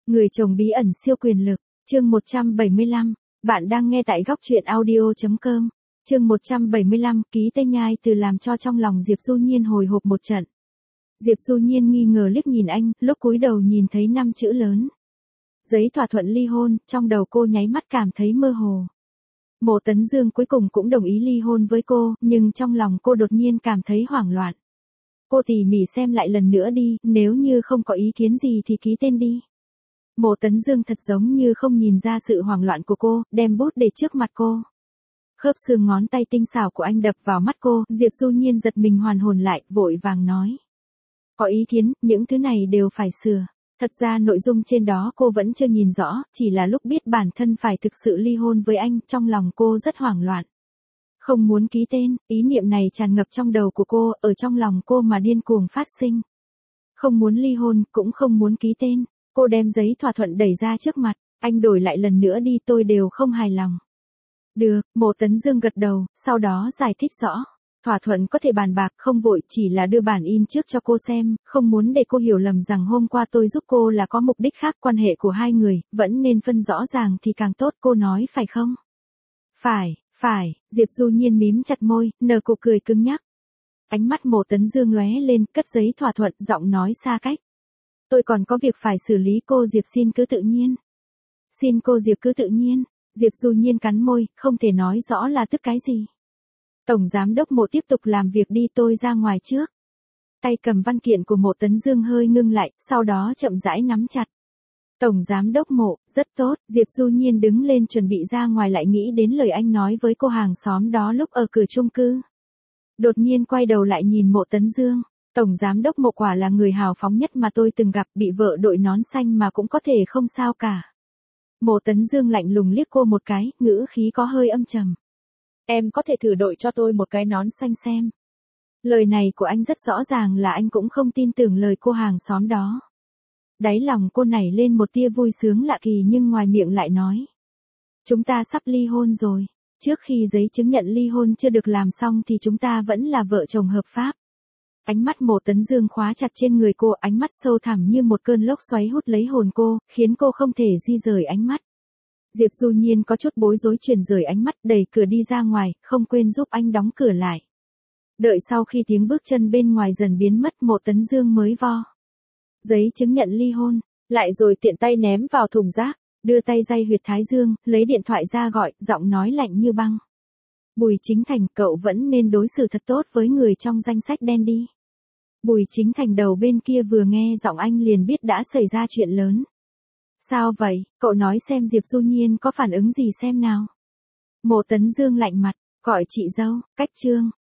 Người chồng bí ẩn siêu quyền lực, chương 175, bạn đang nghe tại góc truyện audio.com. Chương 175, ký tên nhai từ làm cho trong lòng Diệp Du Nhiên hồi hộp một trận. Diệp Du Nhiên nghi ngờ liếc nhìn anh, lúc cúi đầu nhìn thấy 5 chữ lớn. Giấy thỏa thuận ly hôn, trong đầu cô nháy mắt cảm thấy mơ hồ. Mộ Tấn Dương cuối cùng cũng đồng ý ly hôn với cô, nhưng trong lòng cô đột nhiên cảm thấy hoảng loạn. Cô tỉ mỉ xem lại lần nữa đi, nếu như không có ý kiến gì thì ký tên đi. Mộ Tấn Dương thật giống như không nhìn ra sự hoảng loạn của cô, đem bút để trước mặt cô. Khớp xương ngón tay tinh xảo của anh đập vào mắt cô, Diệp Du Nhiên giật mình hoàn hồn lại, vội vàng nói. Có ý kiến, những thứ này đều phải sửa. Thật ra nội dung trên đó cô vẫn chưa nhìn rõ, chỉ là lúc biết bản thân phải thực sự ly hôn với anh, trong lòng cô rất hoảng loạn. Không muốn ký tên, ý niệm này tràn ngập trong đầu của cô, ở trong lòng cô mà điên cuồng phát sinh. Không muốn ly hôn, cũng không muốn ký tên. Cô đem giấy thỏa thuận đẩy ra trước mặt, anh đổi lại lần nữa đi, tôi đều không hài lòng. Được, Mộ Tấn Dương gật đầu, sau đó giải thích rõ. Thỏa thuận có thể bàn bạc, không vội, chỉ là đưa bản in trước cho cô xem, không muốn để cô hiểu lầm rằng hôm qua tôi giúp cô là có mục đích khác, quan hệ của hai người, vẫn nên phân rõ ràng thì càng tốt, cô nói phải không? Phải, Diệp Du Nhiên mím chặt môi, nở nụ cười cứng nhắc. Ánh mắt Mộ Tấn Dương lóe lên, cất giấy thỏa thuận, giọng nói xa cách. Tôi còn có việc phải xử lý, cô Diệp xin cứ tự nhiên. Xin cô Diệp cứ tự nhiên. Diệp Du Nhiên cắn môi, không thể nói rõ là tức cái gì. Tổng giám đốc Mộ tiếp tục làm việc đi, tôi ra ngoài trước. Tay cầm văn kiện của Mộ Tấn Dương hơi ngưng lại, sau đó chậm rãi nắm chặt. Tổng giám đốc Mộ, rất tốt, Diệp Du Nhiên đứng lên chuẩn bị ra ngoài, lại nghĩ đến lời anh nói với cô hàng xóm đó lúc ở cửa chung cư. Đột nhiên quay đầu lại nhìn Mộ Tấn Dương. Tổng giám đốc Mộ quả là người hào phóng nhất mà tôi từng gặp, bị vợ đội nón xanh mà cũng có thể không sao cả. Mộ Tấn Dương lạnh lùng liếc cô một cái, ngữ khí có hơi âm trầm. Em có thể thử đội cho tôi một cái nón xanh xem. Lời này của anh rất rõ ràng là anh cũng không tin tưởng lời cô hàng xóm đó. Đáy lòng cô nảy lên một tia vui sướng lạ kỳ, nhưng ngoài miệng lại nói. Chúng ta sắp ly hôn rồi. Trước khi giấy chứng nhận ly hôn chưa được làm xong thì chúng ta vẫn là vợ chồng hợp pháp. Ánh mắt Mộ Tấn Dương khóa chặt trên người cô, ánh mắt sâu thẳm như một cơn lốc xoáy hút lấy hồn cô, khiến cô không thể di rời ánh mắt. Diệp Du Nhiên có chút bối rối chuyển rời ánh mắt, đẩy cửa đi ra ngoài, không quên giúp anh đóng cửa lại. Đợi sau khi tiếng bước chân bên ngoài dần biến mất, Mộ Tấn Dương mới vo giấy chứng nhận ly hôn, lại rồi tiện tay ném vào thùng rác, đưa tay day huyệt thái dương, lấy điện thoại ra gọi, giọng nói lạnh như băng. Bùi Chính Thành, cậu vẫn nên đối xử thật tốt với người trong danh sách đen đi. Bùi Chính Thành đầu bên kia vừa nghe giọng anh liền biết đã xảy ra chuyện lớn. Sao vậy, cậu nói xem Diệp Du Nhiên có phản ứng gì xem nào. Mộ Tấn Dương lạnh mặt, gọi chị dâu, cách Trương.